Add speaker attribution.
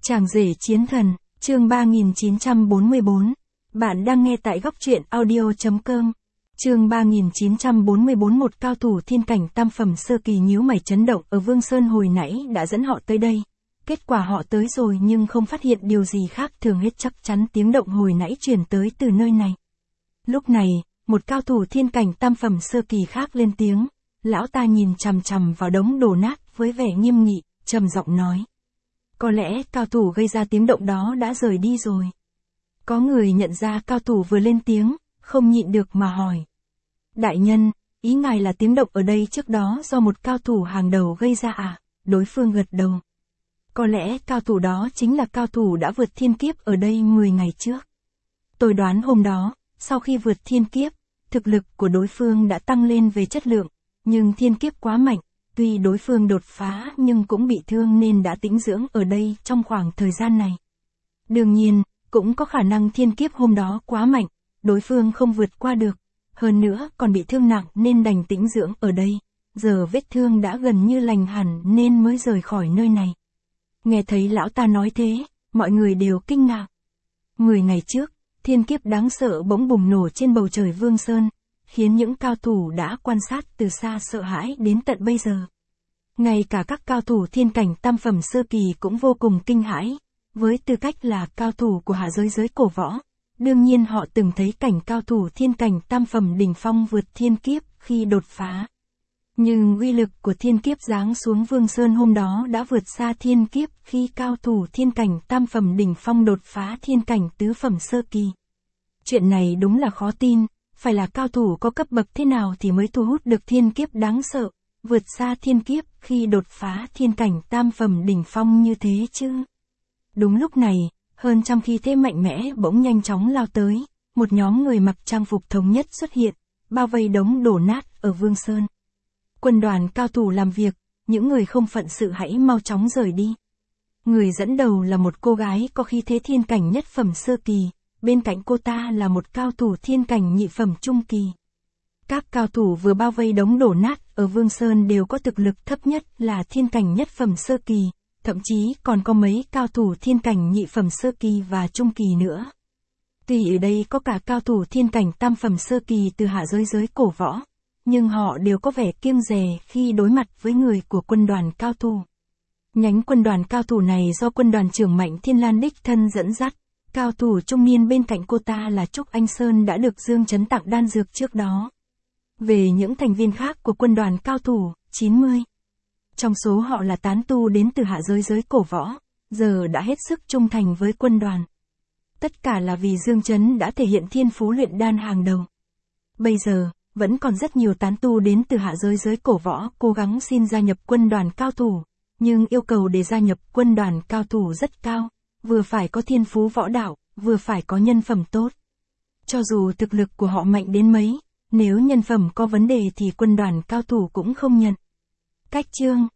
Speaker 1: Chàng rể chiến thần, chương 3944. Bạn đang nghe tại góc truyện audio.com. Chương 3944. Một cao thủ thiên cảnh tam phẩm sơ kỳ nhíu mày chấn động ở Vương Sơn hồi nãy đã dẫn họ tới đây. Kết quả họ tới rồi nhưng không phát hiện điều gì khác thường hết, chắc chắn tiếng động hồi nãy truyền tới từ nơi này. Lúc này, một cao thủ thiên cảnh tam phẩm sơ kỳ khác lên tiếng. Lão ta nhìn chằm chằm vào đống đổ nát với vẻ nghiêm nghị, trầm giọng nói. Có lẽ cao thủ gây ra tiếng động đó đã rời đi rồi. Có người nhận ra cao thủ vừa lên tiếng, không nhịn được mà hỏi. Đại nhân, ý ngài là tiếng động ở đây trước đó do một cao thủ hàng đầu gây ra à? Đối phương gật đầu. Có lẽ cao thủ đó chính là cao thủ đã vượt thiên kiếp ở đây 10 ngày trước. Tôi đoán hôm đó, sau khi vượt thiên kiếp, thực lực của đối phương đã tăng lên về chất lượng, nhưng thiên kiếp quá mạnh. Tuy đối phương đột phá nhưng cũng bị thương nên đã tĩnh dưỡng ở đây trong khoảng thời gian này. Đương nhiên, cũng có khả năng thiên kiếp hôm đó quá mạnh, đối phương không vượt qua được. Hơn nữa còn bị thương nặng nên đành tĩnh dưỡng ở đây. Giờ vết thương đã gần như lành hẳn nên mới rời khỏi nơi này. Nghe thấy lão ta nói thế, mọi người đều kinh ngạc. 10 ngày trước, thiên kiếp đáng sợ bỗng bùng nổ trên bầu trời Vương Sơn, khiến những cao thủ đã quan sát từ xa sợ hãi đến tận bây giờ. Ngay cả các cao thủ thiên cảnh tam phẩm sơ kỳ cũng vô cùng kinh hãi, với tư cách là cao thủ của hạ giới cổ võ. Đương nhiên họ từng thấy cảnh cao thủ thiên cảnh tam phẩm đỉnh phong vượt thiên kiếp khi đột phá. Nhưng uy lực của thiên kiếp giáng xuống Vương Sơn hôm đó đã vượt xa thiên kiếp khi cao thủ thiên cảnh tam phẩm đỉnh phong đột phá thiên cảnh tứ phẩm sơ kỳ. Chuyện này đúng là khó tin. Phải là cao thủ có cấp bậc thế nào thì mới thu hút được thiên kiếp đáng sợ, vượt xa thiên kiếp khi đột phá thiên cảnh tam phẩm đỉnh phong như thế chứ. Đúng lúc này, hơn trăm khí thế mạnh mẽ bỗng nhanh chóng lao tới, một nhóm người mặc trang phục thống nhất xuất hiện, bao vây đống đổ nát ở Vương Sơn. Quân đoàn cao thủ làm việc, những người không phận sự hãy mau chóng rời đi. Người dẫn đầu là một cô gái có khí thế thiên cảnh nhất phẩm sơ kỳ. Bên cạnh cô ta là một cao thủ thiên cảnh nhị phẩm trung kỳ. Các cao thủ vừa bao vây đống đổ nát ở Vương Sơn đều có thực lực thấp nhất là thiên cảnh nhất phẩm sơ kỳ, thậm chí còn có mấy cao thủ thiên cảnh nhị phẩm sơ kỳ và trung kỳ nữa. Tuy ở đây có cả cao thủ thiên cảnh tam phẩm sơ kỳ từ hạ giới cổ võ, nhưng họ đều có vẻ kiêng dè khi đối mặt với người của quân đoàn cao thủ. Nhánh quân đoàn cao thủ này do quân đoàn trưởng Mạnh Thiên Lan đích thân dẫn dắt. Cao thủ trung niên bên cạnh cô ta là Trúc Anh Sơn đã được Dương Chấn tặng đan dược trước đó. Về những thành viên khác của quân đoàn cao thủ, 90. Trong số họ là tán tu đến từ hạ giới cổ võ, giờ đã hết sức trung thành với quân đoàn. Tất cả là vì Dương Chấn đã thể hiện thiên phú luyện đan hàng đầu. Bây giờ, vẫn còn rất nhiều tán tu đến từ hạ giới cổ võ cố gắng xin gia nhập quân đoàn cao thủ, nhưng yêu cầu để gia nhập quân đoàn cao thủ rất cao. Vừa phải có thiên phú võ đạo, vừa phải có nhân phẩm tốt. Cho dù thực lực của họ mạnh đến mấy, nếu nhân phẩm có vấn đề thì quân đoàn cao thủ cũng không nhận. Cách chương